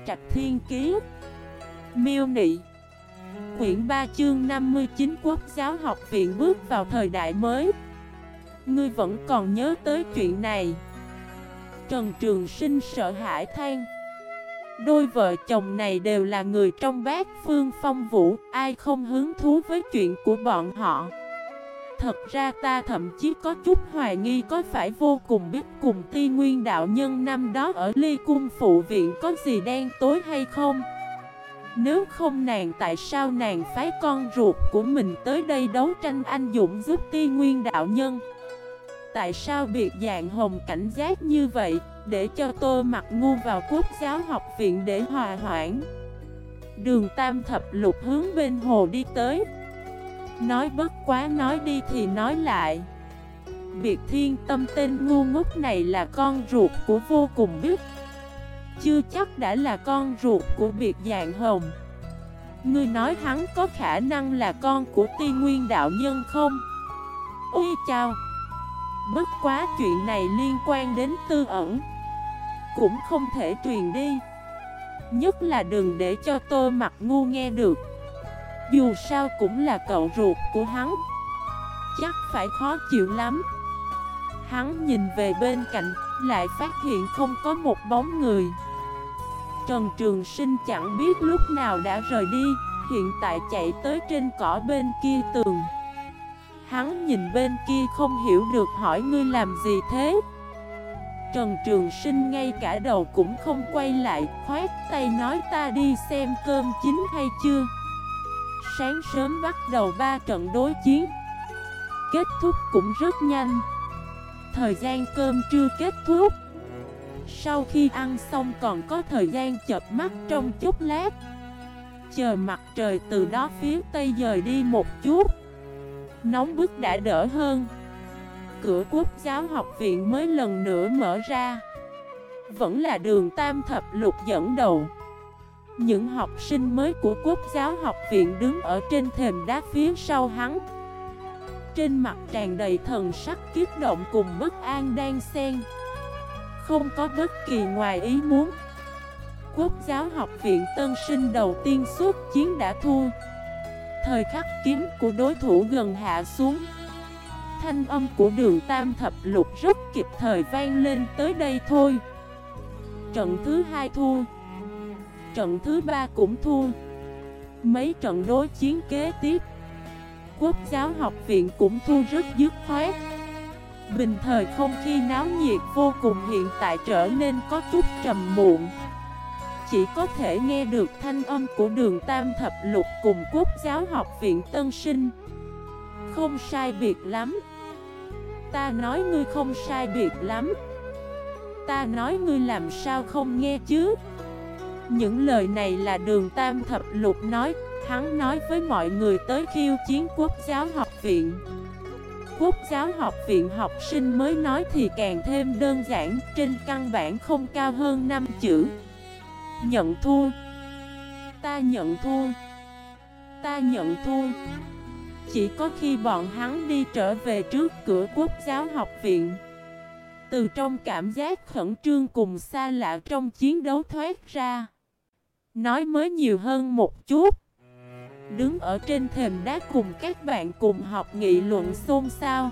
Trạch Thiên Kiế. Miêu Nị. Quyển 3 chương 59. Quốc giáo học viện bước vào thời đại mới. Ngươi vẫn còn nhớ tới chuyện này? Trần Trường Sinh sợ hãi than. Đôi vợ chồng này đều là người trong Bát Phương Phong Vũ, ai không hứng thú với chuyện của bọn họ. Thật ra ta thậm chí có chút hoài nghi có phải Vô Cùng biết cùng Ti Nguyên đạo nhân năm đó ở Ly Cung phụ viện có gì đen tối hay không. Nếu không nàng tại sao nàng phái con ruột của mình tới đây đấu tranh anh dũng giúp Ti Nguyên đạo nhân? Tại sao biệt dạng Hồng cảnh giác như vậy, để cho Tô Mặc Ngu vào Quốc giáo học viện để hòa hoãn? Đường Tam Thập Lục hướng bên hồ đi tới. Nói bất quá nói đi thì nói lại. Biệt Thiên Tâm tên ngu ngốc này là con ruột của Vô Cùng biết, chưa chắc đã là con ruột của biệt dạng Hồng. Ngươi nói hắn có khả năng là con của Ti Nguyên đạo nhân không? Ôi chao! Bất quá chuyện này liên quan đến tư ẩn, cũng không thể truyền đi. Nhất là đừng để cho Tô Mặc Ngu nghe được. Dù sao cũng là cậu ruột của hắn, chắc phải khó chịu lắm. Hắn nhìn về bên cạnh, lại phát hiện không có một bóng người. Trần Trường Sinh chẳng biết lúc nào đã rời đi, hiện tại chạy tới trên cỏ bên kia tường. Hắn nhìn bên kia không hiểu được hỏi ngươi làm gì thế? Trần Trường Sinh ngay cả đầu cũng không quay lại, khoát tay nói ta đi xem cơm chín hay chưa. Sáng sớm bắt đầu 3 trận đối chiến, kết thúc cũng rất nhanh. Thời gian cơm trưa kết thúc. Sau khi ăn xong còn có thời gian chợp mắt trong chốc lát, chờ mặt trời từ đó phía tây dời đi một chút, nóng bức đã đỡ hơn. Cửa Quốc giáo học viện mới lần nữa mở ra. Vẫn là Đường Tam Thập Lục dẫn đầu. Những học sinh mới của Quốc giáo học viện đứng ở trên thềm đá phía sau hắn. Trên mặt tràn đầy thần sắc kích động cùng bất an đan xen. Không có bất kỳ ngoài ý muốn. Quốc giáo học viện tân sinh đầu tiên xuất chiến đã thua. Thời khắc kiếm của đối thủ gần hạ xuống, thanh âm của Đường Tam Thập Lục rất kịp thời vang lên tới đây thôi. Trận thứ 2 thua, trận thứ 3 cũng thua. Mấy trận đối chiến kế tiếp, Quốc giáo học viện cũng thua rất dứt khoát. Bình thời không khí náo nhiệt vô cùng hiện tại trở nên có chút trầm muộn. Chỉ có thể nghe được thanh âm của Đường Tam Thập Lục cùng Quốc giáo học viện tân sinh. Không sai biệt lắm. Ta nói ngươi không sai biệt lắm. Ta nói ngươi làm sao không nghe chứ? Những lời này là Đường Tam Thập Lục nói. Hắn nói với mọi người tới khiêu chiến Quốc giáo học viện. Quốc giáo học viện học sinh mới nói thì càng thêm đơn giản, trên căn bản không cao hơn 5 chữ. Nhận thua. Ta nhận thua. Ta nhận thua. Chỉ có khi bọn hắn đi trở về trước cửa Quốc giáo học viện, từ trong cảm giác khẩn trương cùng xa lạ trong chiến đấu thoát ra, nói mới nhiều hơn một chút. Đứng ở trên thềm đá cùng các bạn cùng học nghị luận xôn xao.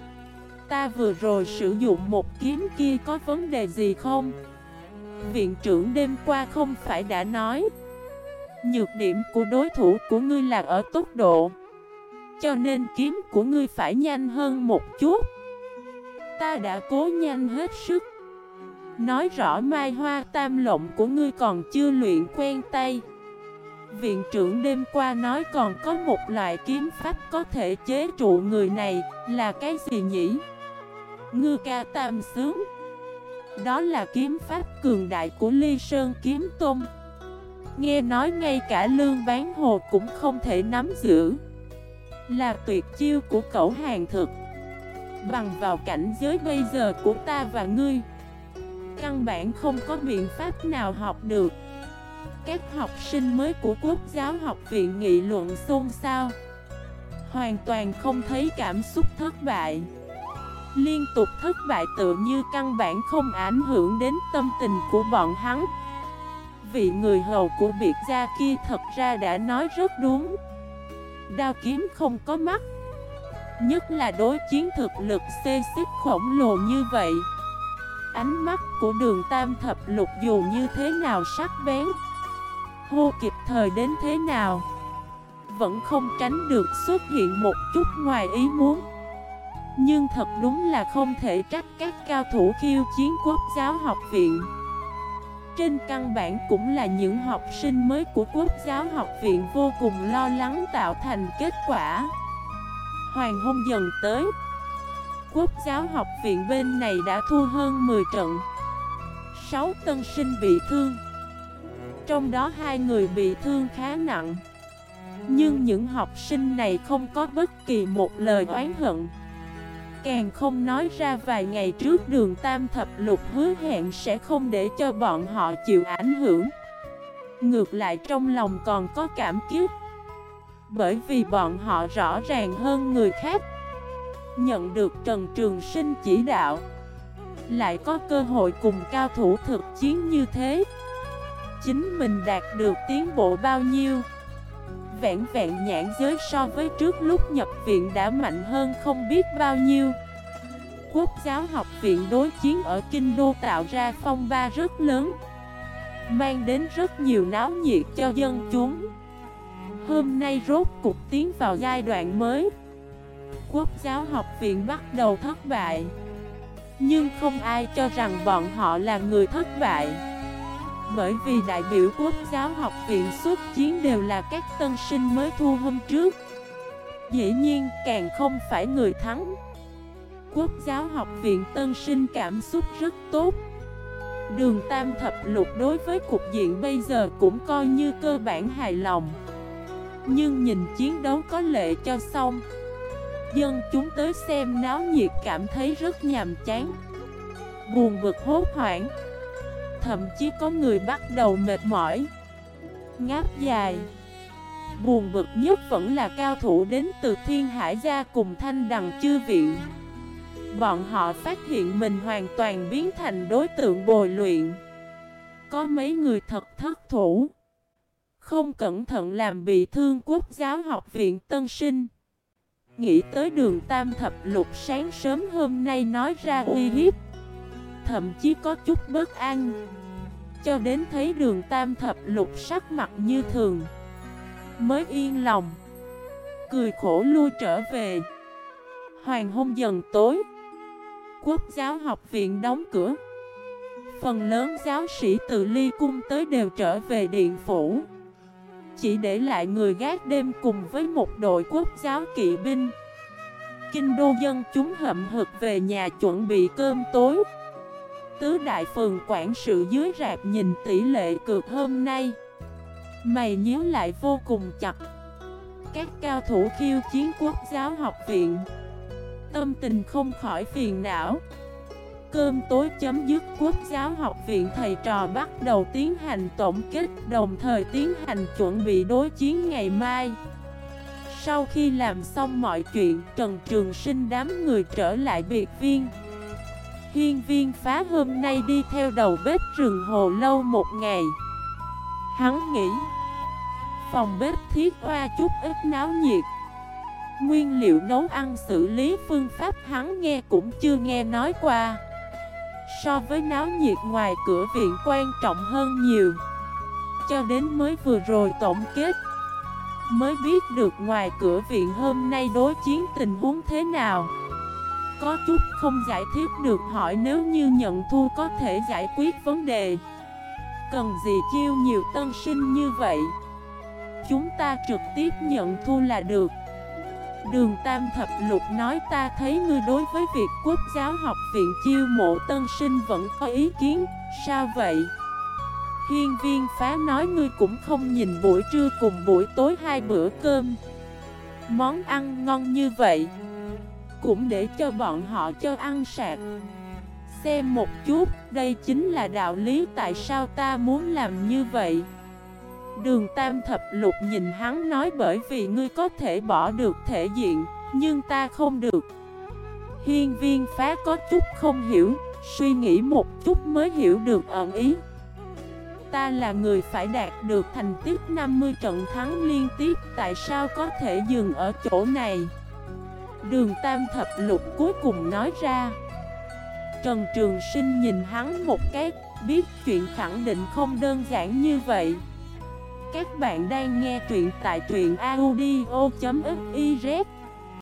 Ta vừa rồi sử dụng một kiếm kia có vấn đề gì không? Viện trưởng đêm qua không phải đã nói nhược điểm của đối thủ của ngươi là ở tốc độ, cho nên kiếm của ngươi phải nhanh hơn một chút. Ta đã cố nhanh hết sức. Nói rõ mai hoa tam lộng của ngươi còn chưa luyện quen tay. Viện trưởng đêm qua nói còn có một loại kiếm pháp có thể chế trụ người này, là cái gì nhỉ? Ngư ca tam xướng. Đó là kiếm pháp cường đại của Ly Sơn Kiếm Tôn. Nghe nói ngay cả Lương Bán Hồ cũng không thể nắm giữ. Là tuyệt chiêu của Cẩu Hàng Thực. Bằng vào cảnh giới bây giờ của ta và ngươi, căn bản không có biện pháp nào học được. Các học sinh mới của Quốc giáo học viện nghị luận xôn xao, hoàn toàn không thấy cảm xúc thất bại. Liên tục thất bại tự như căn bản không ảnh hưởng đến tâm tình của bọn hắn. vị người hầu của biệt gia kia thật ra đã nói rất đúng. Đao kiếm không có mắt, nhất là đối chiến thực lực xê xích khổng lồ như vậy. Ánh mắt của Đường Tam Thập Lục dù như thế nào sắc bén, hô kịp thời đến thế nào, vẫn không tránh được xuất hiện một chút ngoài ý muốn. Nhưng thật đúng là không thể trách các cao thủ khiêu chiến Quốc giáo học viện. Trên căn bản cũng là những học sinh mới của Quốc giáo học viện vô cùng lo lắng tạo thành kết quả. Hoàng hôn dần tới, Quốc giáo học viện bên này đã thua hơn 10 trận, 6 tân sinh bị thương, trong đó 2 người bị thương khá nặng. Nhưng những học sinh này không có bất kỳ một lời oán hận, càng không nói ra vài ngày trước Đường Tam Thập Lục hứa hẹn sẽ không để cho bọn họ chịu ảnh hưởng. Ngược lại trong lòng còn có cảm kích, bởi vì bọn họ rõ ràng hơn người khác nhận được Trần Trường Sinh chỉ đạo, lại có cơ hội cùng cao thủ thực chiến như thế. Chính mình đạt được tiến bộ bao nhiêu? Vẹn vẹn nhãn giới so với trước lúc nhập viện đã mạnh hơn không biết bao nhiêu. Quốc giáo học viện đối chiến ở Kinh Đô tạo ra phong ba rất lớn, mang đến rất nhiều náo nhiệt cho dân chúng. Hôm nay rốt cục tiến vào giai đoạn mới. Quốc giáo học viện bắt đầu thất bại, nhưng không ai cho rằng bọn họ là người thất bại, bởi vì đại biểu Quốc giáo học viện xuất chiến đều là các tân sinh mới thu hôm trước, dĩ nhiên càng không phải người thắng. Quốc giáo học viện tân sinh cảm xúc rất tốt. Đường Tam Thập Lục đối với cục diện bây giờ cũng coi như cơ bản hài lòng. Nhưng nhìn chiến đấu có lệ cho xong, dân chúng tới xem náo nhiệt cảm thấy rất nhàm chán, buồn bực hốt hoảng. Thậm chí có người bắt đầu mệt mỏi, ngáp dài. Buồn bực nhất vẫn là cao thủ đến từ Thiên Hải gia cùng Thanh Đằng Chư viện. Bọn họ phát hiện mình hoàn toàn biến thành đối tượng bồi luyện. Có mấy người thật thất thủ, không cẩn thận làm bị thương Quốc giáo học viện tân sinh. Nghĩ tới Đường Tam Thập Lục sáng sớm hôm nay nói ra uy hiếp, thậm chí có chút bất an. Cho đến thấy Đường Tam Thập Lục sắc mặt như thường, mới yên lòng, cười khổ lui trở về. Hoàng hôn dần tối, Quốc giáo học viện đóng cửa. Phần lớn giáo sĩ từ Ly Cung tới đều trở về điện phủ, chỉ để lại người gác đêm cùng với một đội quốc giáo kỵ binh. Kinh đô dân chúng hậm hực về nhà chuẩn bị cơm tối. Tứ đại phường quản sự dưới rạp nhìn tỷ lệ cược hôm nay, mày nhíu lại vô cùng chặt. Các cao thủ khiêu chiến Quốc giáo học viện, tâm tình không khỏi phiền não. Cơm tối chấm dứt, Quốc giáo học viện thầy trò bắt đầu tiến hành tổng kết, đồng thời tiến hành chuẩn bị đối chiến ngày mai. Sau khi làm xong mọi chuyện, Trần Trường Sinh đám người trở lại biệt viên. Hiên Viên Phá hôm nay đi theo đầu bếp rừng hồ lâu một ngày. Hắn nghĩ phòng bếp thiết oa chút ít náo nhiệt, nguyên liệu nấu ăn xử lý phương pháp hắn nghe cũng chưa nghe nói qua. So với náo nhiệt ngoài cửa viện quan trọng hơn nhiều. Cho đến mới vừa rồi tổng kết, mới biết được ngoài cửa viện hôm nay đối chiến tình huống thế nào. Có chút không giải thích được, hỏi nếu như nhận thua có thể giải quyết vấn đề, cần gì chiêu nhiều tân sinh như vậy, chúng ta trực tiếp nhận thua là được. Đường Tam Thập Lục nói ta thấy ngươi đối với việc Quốc giáo học viện chiêu mộ tân sinh vẫn có ý kiến, sao vậy? Hiên Viên Phá nói ngươi cũng không nhìn buổi trưa cùng buổi tối 2 bữa cơm, món ăn ngon như vậy, cũng để cho bọn họ cho ăn sạc. Xem một chút, đây chính là đạo lý tại sao ta muốn làm như vậy. Đường Tam Thập Lục nhìn hắn nói bởi vì ngươi có thể bỏ được thể diện, nhưng ta không được. Hiên Viên Phá có chút không hiểu, suy nghĩ một chút mới hiểu được ẩn ý. Ta là người phải đạt được thành tích 50 trận thắng liên tiếp, tại sao có thể dừng ở chỗ này? Đường Tam Thập Lục cuối cùng nói ra. Trần Trường Sinh nhìn hắn một cái, biết chuyện khẳng định không đơn giản như vậy. Các bạn đang nghe truyện tại truyện audio.fif